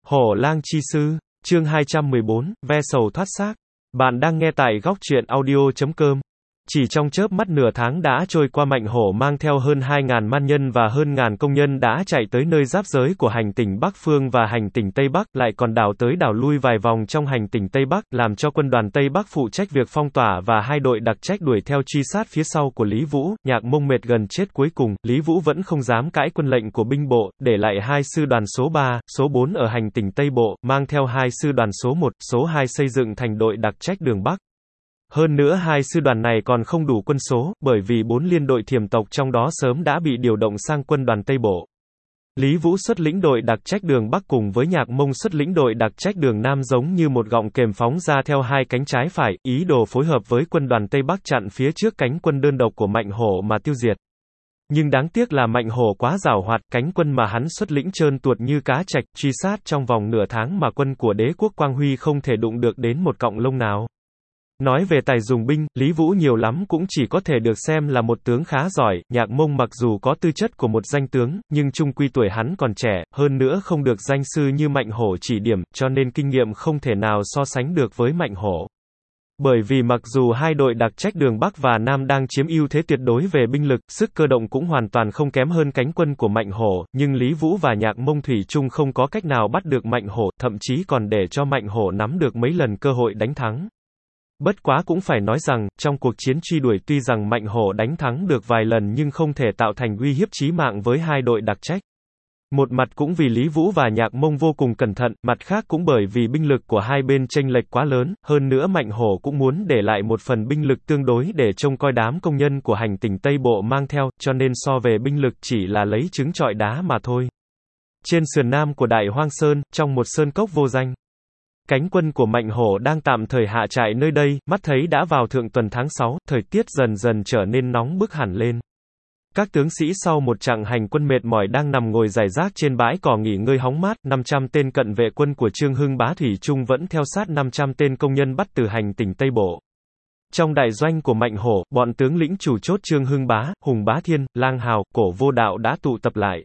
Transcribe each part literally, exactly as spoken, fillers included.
Hổ lang chi sư, chương hai trăm mười bốn, ve sầu thoát xác. Bạn đang nghe tại góc truyện audio chấm com. Chỉ trong chớp mắt nửa tháng đã trôi qua, Mạnh Hổ mang theo hơn hai ngàn man nhân và hơn ngàn công nhân đã chạy tới nơi giáp giới của hành tỉnh Bắc Phương và hành tỉnh Tây Bắc, lại còn đảo tới đảo lui vài vòng trong hành tỉnh Tây Bắc, làm cho quân đoàn Tây Bắc phụ trách việc phong tỏa và hai đội đặc trách đuổi theo truy sát phía sau của Lý Vũ. Nhạc Mông mệt gần chết, cuối cùng, Lý Vũ vẫn không dám cãi quân lệnh của binh bộ, để lại hai sư đoàn số ba, số bốn ở hành tỉnh Tây Bộ, mang theo hai sư đoàn số một, số hai xây dựng thành đội đặc trách đường Bắc. Hơn nữa hai sư đoàn này còn không đủ quân số, bởi vì bốn liên đội thiểm tộc trong đó sớm đã bị điều động sang quân đoàn Tây Bộ. Lý Vũ xuất lĩnh đội đặc trách đường Bắc cùng với Nhạc Mông xuất lĩnh đội đặc trách đường Nam giống như một gọng kềm phóng ra theo hai cánh trái phải, ý đồ phối hợp với quân đoàn Tây Bắc chặn phía trước cánh quân đơn độc của Mạnh Hổ mà tiêu diệt. Nhưng đáng tiếc là Mạnh Hổ quá giàu hoạt, cánh quân mà hắn xuất lĩnh trơn tuột như cá trạch, truy sát trong vòng nửa tháng mà quân của đế quốc Quang Huy không thể đụng được đến một cọng lông nào. Nói về tài dùng binh, Lý Vũ nhiều lắm cũng chỉ có thể được xem là một tướng khá giỏi. Nhạc Mông mặc dù có tư chất của một danh tướng, nhưng chung quy tuổi hắn còn trẻ, hơn nữa không được danh sư như Mạnh Hổ chỉ điểm, cho nên kinh nghiệm không thể nào so sánh được với Mạnh Hổ. Bởi vì mặc dù hai đội đặc trách đường Bắc và Nam đang chiếm ưu thế tuyệt đối về binh lực, sức cơ động cũng hoàn toàn không kém hơn cánh quân của Mạnh Hổ, nhưng Lý Vũ và Nhạc Mông thủy chung không có cách nào bắt được Mạnh Hổ, thậm chí còn để cho Mạnh Hổ nắm được mấy lần cơ hội đánh thắng. Bất quá cũng phải nói rằng, trong cuộc chiến truy đuổi tuy rằng Mạnh Hổ đánh thắng được vài lần nhưng không thể tạo thành uy hiếp chí mạng với hai đội đặc trách. Một mặt cũng vì Lý Vũ và Nhạc Mông vô cùng cẩn thận, mặt khác cũng bởi vì binh lực của hai bên chênh lệch quá lớn, hơn nữa Mạnh Hổ cũng muốn để lại một phần binh lực tương đối để trông coi đám công nhân của hành tỉnh Tây Bộ mang theo, cho nên so về binh lực chỉ là lấy trứng trọi đá mà thôi. Trên sườn nam của Đại Hoang Sơn, trong một sơn cốc vô danh, cánh quân của Mạnh Hổ đang tạm thời hạ trại nơi đây, mắt thấy đã vào thượng tuần tháng sáu, thời tiết dần dần trở nên nóng bức hẳn lên. Các tướng sĩ sau một chặng hành quân mệt mỏi đang nằm ngồi rải rác trên bãi cỏ nghỉ ngơi hóng mát, năm trăm tên cận vệ quân của Trương Hưng Bá thủy chung vẫn theo sát năm trăm tên công nhân bắt từ hành tỉnh Tây Bộ. Trong đại doanh của Mạnh Hổ, bọn tướng lĩnh chủ chốt Trương Hưng Bá, Hùng Bá Thiên, Lang Hào, Cổ Vô Đạo đã tụ tập lại.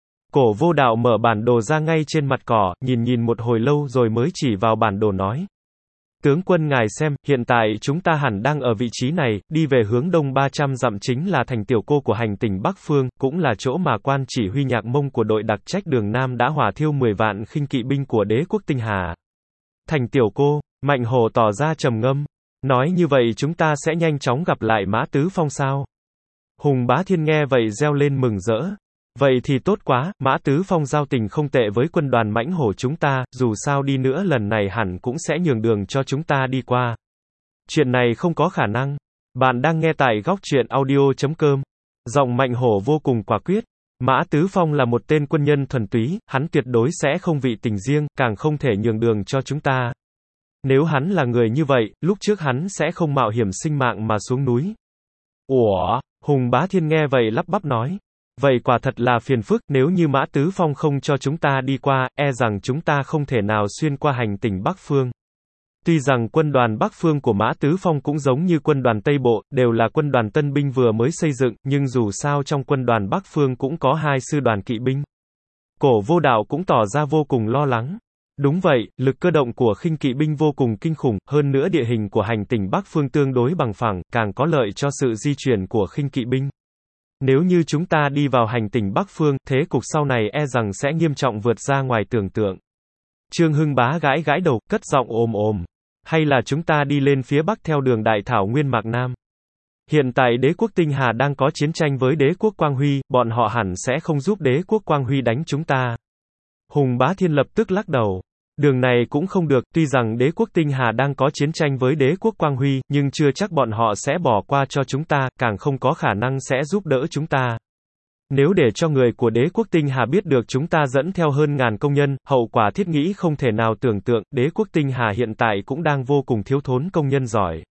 Cổ Vô Đạo mở bản đồ ra ngay trên mặt cỏ, nhìn nhìn một hồi lâu rồi mới chỉ vào bản đồ nói: "Tướng quân ngài xem, hiện tại chúng ta hẳn đang ở vị trí này, đi về hướng đông ba trăm dặm chính là thành Tiểu Cô của hành tỉnh Bắc Phương, cũng là chỗ mà quan chỉ huy Nhạc Mông của đội đặc trách đường Nam đã hỏa thiêu mười vạn khinh kỵ binh của đế quốc Tinh Hà." Thành Tiểu Cô, Mạnh Hổ tỏ ra trầm ngâm, nói: "Như vậy chúng ta sẽ nhanh chóng gặp lại Mã Tứ Phong sao?" Hùng Bá Thiên nghe vậy reo lên mừng rỡ. "Vậy thì tốt quá, Mã Tứ Phong giao tình không tệ với quân đoàn Mãnh Hổ chúng ta, dù sao đi nữa lần này hẳn cũng sẽ nhường đường cho chúng ta đi qua." "Chuyện này không có khả năng." Bạn đang nghe tại góc truyện audio chấm com. Giọng Mạnh Hổ vô cùng quả quyết. Mã Tứ Phong là một tên quân nhân thuần túy, hắn tuyệt đối sẽ không vị tình riêng, càng không thể nhường đường cho chúng ta. Nếu hắn là người như vậy, lúc trước hắn sẽ không mạo hiểm sinh mạng mà xuống núi. "Ủa?" Hùng Bá Thiên nghe vậy lắp bắp nói: "Vậy quả thật là phiền phức, nếu như Mã Tứ Phong không cho chúng ta đi qua, e rằng chúng ta không thể nào xuyên qua hành tỉnh Bắc Phương." Tuy rằng quân đoàn Bắc Phương của Mã Tứ Phong cũng giống như quân đoàn Tây Bộ, đều là quân đoàn tân binh vừa mới xây dựng, nhưng dù sao trong quân đoàn Bắc Phương cũng có hai sư đoàn kỵ binh. Cổ Vô Đạo cũng tỏ ra vô cùng lo lắng. Đúng vậy, lực cơ động của khinh kỵ binh vô cùng kinh khủng, hơn nữa địa hình của hành tỉnh Bắc Phương tương đối bằng phẳng, càng có lợi cho sự di chuyển của khinh kỵ binh. Nếu như chúng ta đi vào hành tỉnh Bắc Phương, thế cục sau này e rằng sẽ nghiêm trọng vượt ra ngoài tưởng tượng. Trương Hưng Bá gãi gãi đầu, cất giọng ồm ồm: "Hay là chúng ta đi lên phía Bắc theo đường Đại Thảo Nguyên Mạc Nam? Hiện tại đế quốc Tinh Hà đang có chiến tranh với đế quốc Quang Huy, bọn họ hẳn sẽ không giúp đế quốc Quang Huy đánh chúng ta." Hùng Bá Thiên lập tức lắc đầu: "Đường này cũng không được, tuy rằng đế quốc Tinh Hà đang có chiến tranh với đế quốc Quang Huy, nhưng chưa chắc bọn họ sẽ bỏ qua cho chúng ta, càng không có khả năng sẽ giúp đỡ chúng ta. Nếu để cho người của đế quốc Tinh Hà biết được chúng ta dẫn theo hơn ngàn công nhân, hậu quả thiết nghĩ không thể nào tưởng tượng, đế quốc Tinh Hà hiện tại cũng đang vô cùng thiếu thốn công nhân giỏi."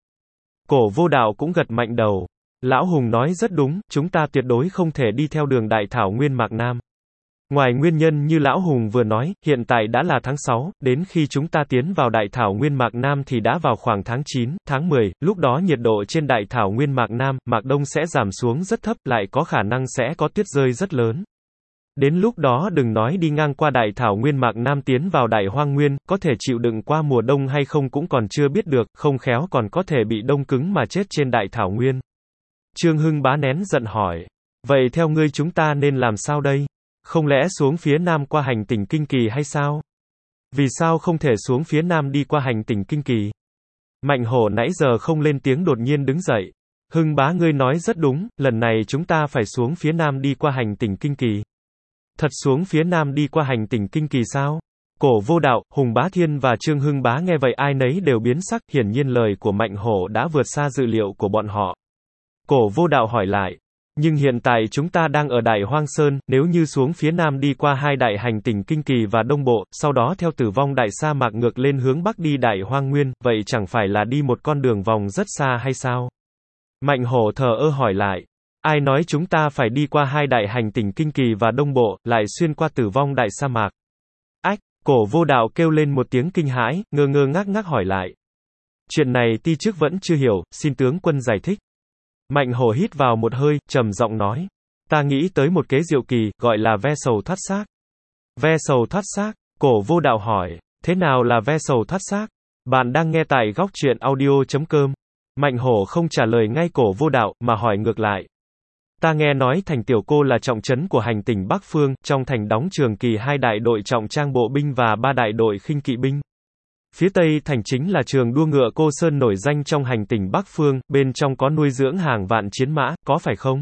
Cổ Vô Đạo cũng gật mạnh đầu: "Lão Hùng nói rất đúng, chúng ta tuyệt đối không thể đi theo đường Đại Thảo Nguyên Mạc Nam. Ngoài nguyên nhân như Lão Hùng vừa nói, hiện tại đã là tháng sáu, đến khi chúng ta tiến vào Đại Thảo Nguyên Mạc Nam thì đã vào khoảng tháng chín, tháng mười, lúc đó nhiệt độ trên Đại Thảo Nguyên Mạc Nam, Mạc Đông sẽ giảm xuống rất thấp, lại có khả năng sẽ có tuyết rơi rất lớn. Đến lúc đó đừng nói đi ngang qua đại thảo nguyên Mạc Nam tiến vào đại hoang nguyên, có thể chịu đựng qua mùa đông hay không cũng còn chưa biết được, không khéo còn có thể bị đông cứng mà chết trên đại thảo nguyên. Trương Hưng Bá nén giận hỏi. Vậy theo ngươi chúng ta nên làm sao đây? Không lẽ xuống phía nam qua hành tỉnh Kinh Kỳ hay sao? Vì sao không thể xuống phía nam đi qua hành tỉnh Kinh Kỳ? Mạnh Hổ nãy giờ không lên tiếng đột nhiên đứng dậy. Hưng Bá ngươi nói rất đúng, lần này chúng ta phải xuống phía nam đi qua hành tỉnh Kinh Kỳ. Thật xuống phía nam đi qua hành tỉnh Kinh Kỳ sao? Cổ Vô Đạo, Hùng Bá Thiên và Trương Hưng Bá nghe vậy ai nấy đều biến sắc, hiển nhiên lời của Mạnh Hổ đã vượt xa dự liệu của bọn họ. Cổ Vô Đạo hỏi lại, nhưng hiện tại chúng ta đang ở Đại Hoang Sơn, nếu như xuống phía nam đi qua hai đại hành tỉnh Kinh Kỳ và Đông Bộ, sau đó theo Tử Vong Đại Sa Mạc ngược lên hướng bắc đi Đại Hoang Nguyên, vậy chẳng phải là đi một con đường vòng rất xa hay sao? Mạnh Hổ thờ ơ hỏi lại, ai nói chúng ta phải đi qua hai đại hành tỉnh Kinh Kỳ và Đông Bộ, lại xuyên qua Tử Vong Đại Sa Mạc? Ách, Cổ Vô Đạo kêu lên một tiếng kinh hãi, ngơ ngơ ngác ngác hỏi lại. Chuyện này ti chức vẫn chưa hiểu, xin tướng quân giải thích. Mạnh Hổ hít vào một hơi, trầm giọng nói. Ta nghĩ tới một kế diệu kỳ, gọi là ve sầu thoát xác. Ve sầu thoát xác? Cổ Vô Đạo hỏi. Thế nào là ve sầu thoát xác? Bạn đang nghe tại góc truyện audio chấm com. Mạnh Hổ không trả lời ngay Cổ Vô Đạo, mà hỏi ngược lại. Ta nghe nói thành Tiểu Cô là trọng trấn của hành tỉnh Bắc Phương, trong thành đóng Trường Kỳ hai đại đội trọng trang bộ binh và ba đại đội khinh kỵ binh. Phía tây thành chính là trường đua ngựa Cô Sơn nổi danh trong hành tỉnh Bắc Phương, bên trong có nuôi dưỡng hàng vạn chiến mã, có phải không?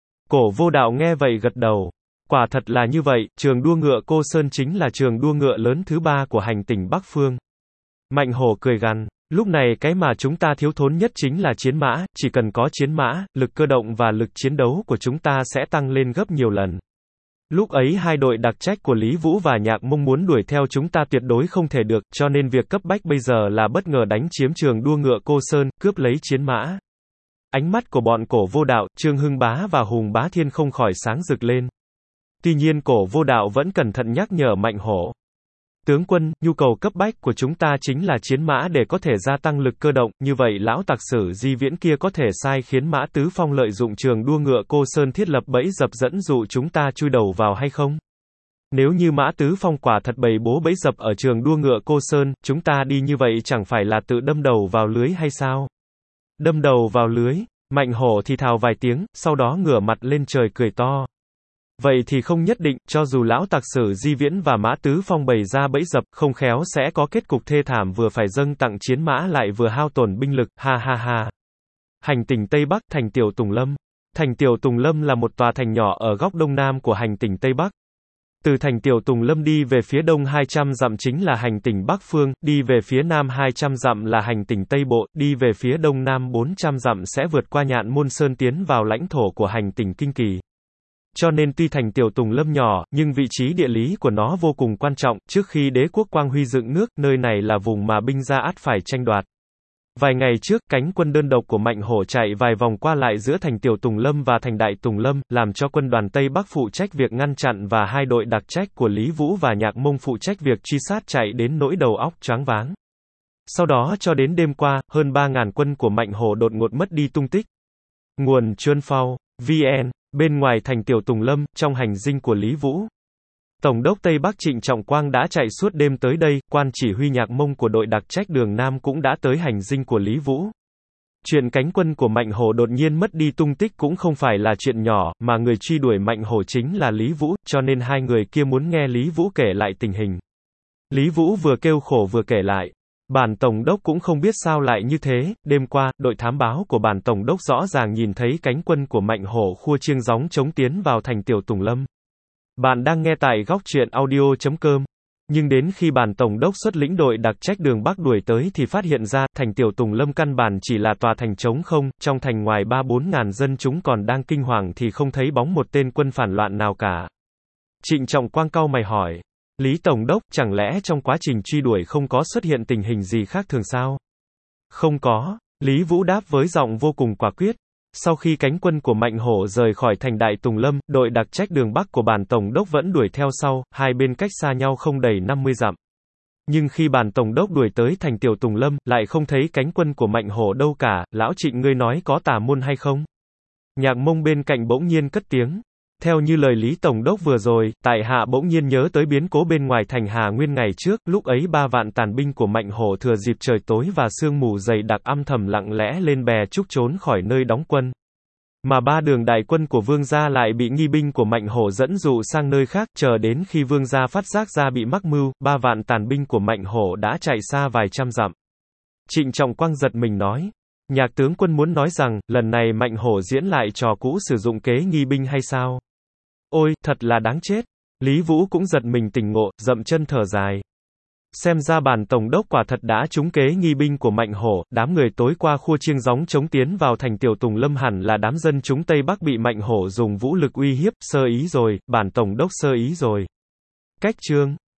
Cổ Vô Đạo nghe vậy gật đầu. Quả thật là như vậy, trường đua ngựa Cô Sơn chính là trường đua ngựa lớn thứ ba của hành tỉnh Bắc Phương. Mạnh Hổ cười gằn, lúc này cái mà chúng ta thiếu thốn nhất chính là chiến mã, chỉ cần có chiến mã, lực cơ động và lực chiến đấu của chúng ta sẽ tăng lên gấp nhiều lần. Lúc ấy hai đội đặc trách của Lý Vũ và Nhạc Mông muốn đuổi theo chúng ta tuyệt đối không thể được, cho nên việc cấp bách bây giờ là bất ngờ đánh chiếm trường đua ngựa Cô Sơn, cướp lấy chiến mã. Ánh mắt của bọn Cổ Vô Đạo, Trương Hưng Bá và Hùng Bá Thiên không khỏi sáng rực lên. Tuy nhiên Cổ Vô Đạo vẫn cẩn thận nhắc nhở Mạnh Hổ. Tướng quân, nhu cầu cấp bách của chúng ta chính là chiến mã để có thể gia tăng lực cơ động, như vậy lão tặc Sử Di Viễn kia có thể sai khiến Mã Tứ Phong lợi dụng trường đua ngựa Cô Sơn thiết lập bẫy dập dẫn dụ chúng ta chui đầu vào hay không? Nếu như Mã Tứ Phong quả thật bày bố bẫy dập ở trường đua ngựa Cô Sơn, chúng ta đi như vậy chẳng phải là tự đâm đầu vào lưới hay sao? Đâm đầu vào lưới? Mạnh Hổ thì thào vài tiếng, sau đó ngửa mặt lên trời cười to. Vậy thì không nhất định, cho dù lão tặc Sử Di Viễn và Mã Tứ Phong bày ra bẫy dập, không khéo sẽ có kết cục thê thảm vừa phải dâng tặng chiến mã lại vừa hao tổn binh lực, ha ha ha. Hành tỉnh Tây Bắc, thành Tiểu Tùng Lâm. Thành Tiểu Tùng Lâm là một tòa thành nhỏ ở góc đông nam của hành tỉnh Tây Bắc. Từ thành Tiểu Tùng Lâm đi về phía đông hai trăm dặm chính là hành tỉnh Bắc Phương, đi về phía nam hai trăm dặm là hành tỉnh Tây Bộ, đi về phía đông nam bốn trăm dặm sẽ vượt qua Nhạn Môn Sơn tiến vào lãnh thổ của hành tỉnh Kinh Kỳ. Cho nên tuy thành Tiểu Tùng Lâm nhỏ, nhưng vị trí địa lý của nó vô cùng quan trọng, trước khi đế quốc Quang Huy dựng nước, nơi này là vùng mà binh gia ắt phải tranh đoạt. Vài ngày trước, cánh quân đơn độc của Mạnh Hổ chạy vài vòng qua lại giữa thành Tiểu Tùng Lâm và thành Đại Tùng Lâm, làm cho quân đoàn Tây Bắc phụ trách việc ngăn chặn và hai đội đặc trách của Lý Vũ và Nhạc Mông phụ trách việc truy sát chạy đến nỗi đầu óc choáng váng. Sau đó cho đến đêm qua, hơn ba ngàn quân của Mạnh Hổ đột ngột mất đi tung tích. Nguồn Chuanphao, vê en. Bên ngoài thành Tiểu Tùng Lâm, trong hành dinh của Lý Vũ, Tổng đốc Tây Bắc Trịnh Trọng Quang đã chạy suốt đêm tới đây, quan chỉ huy Nhạc Mông của đội đặc trách Đường Nam cũng đã tới hành dinh của Lý Vũ. Chuyện cánh quân của Mạnh Hổ đột nhiên mất đi tung tích cũng không phải là chuyện nhỏ, mà người truy đuổi Mạnh Hổ chính là Lý Vũ, cho nên hai người kia muốn nghe Lý Vũ kể lại tình hình. Lý Vũ vừa kêu khổ vừa kể lại. Bản Tổng đốc cũng không biết sao lại như thế, đêm qua, đội thám báo của bản Tổng đốc rõ ràng nhìn thấy cánh quân của Mạnh Hổ khua chiêng gióng chống tiến vào thành Tiểu Tùng Lâm. Bạn đang nghe tại góc truyện audio chấm com. Nhưng đến khi bản Tổng đốc xuất lĩnh đội đặc trách đường Bắc đuổi tới thì phát hiện ra, thành Tiểu Tùng Lâm căn bản chỉ là tòa thành trống không, trong thành ngoài ba bốn ngàn dân chúng còn đang kinh hoàng thì không thấy bóng một tên quân phản loạn nào cả. Trịnh Trọng Quang cau mày hỏi. Lý Tổng đốc, chẳng lẽ trong quá trình truy đuổi không có xuất hiện tình hình gì khác thường sao? Không có, Lý Vũ đáp với giọng vô cùng quả quyết. Sau khi cánh quân của Mạnh Hổ rời khỏi thành Đại Tùng Lâm, đội đặc trách đường Bắc của bản Tổng đốc vẫn đuổi theo sau, hai bên cách xa nhau không đầy năm mươi dặm. Nhưng khi bản Tổng đốc đuổi tới thành Tiểu Tùng Lâm, lại không thấy cánh quân của Mạnh Hổ đâu cả, lão Trịnh ngươi nói có tà môn hay không? Nhạc Mông bên cạnh bỗng nhiên cất tiếng. Theo như lời Lý Tổng đốc vừa rồi, tại hạ bỗng nhiên nhớ tới biến cố bên ngoài thành Hà Nguyên ngày trước, lúc ấy ba vạn tàn binh của Mạnh Hổ thừa dịp trời tối và sương mù dày đặc âm thầm lặng lẽ lên bè trúc trốn khỏi nơi đóng quân. Mà ba đường đại quân của vương gia lại bị nghi binh của Mạnh Hổ dẫn dụ sang nơi khác, chờ đến khi vương gia phát giác ra bị mắc mưu, ba vạn tàn binh của Mạnh Hổ đã chạy xa vài trăm dặm. Trịnh Trọng Quang giật mình nói. Nhạc tướng quân muốn nói rằng, lần này Mạnh Hổ diễn lại trò cũ sử dụng kế nghi binh hay sao? Ôi, thật là đáng chết. Lý Vũ cũng giật mình tỉnh ngộ, dậm chân thở dài. Xem ra bản tổng đốc quả thật đã trúng kế nghi binh của Mạnh Hổ, đám người tối qua khua chiêng gióng chống tiến vào thành Tiểu Tùng Lâm hẳn là đám dân chúng Tây Bắc bị Mạnh Hổ dùng vũ lực uy hiếp, sơ ý rồi, bản tổng đốc sơ ý rồi. Cách chương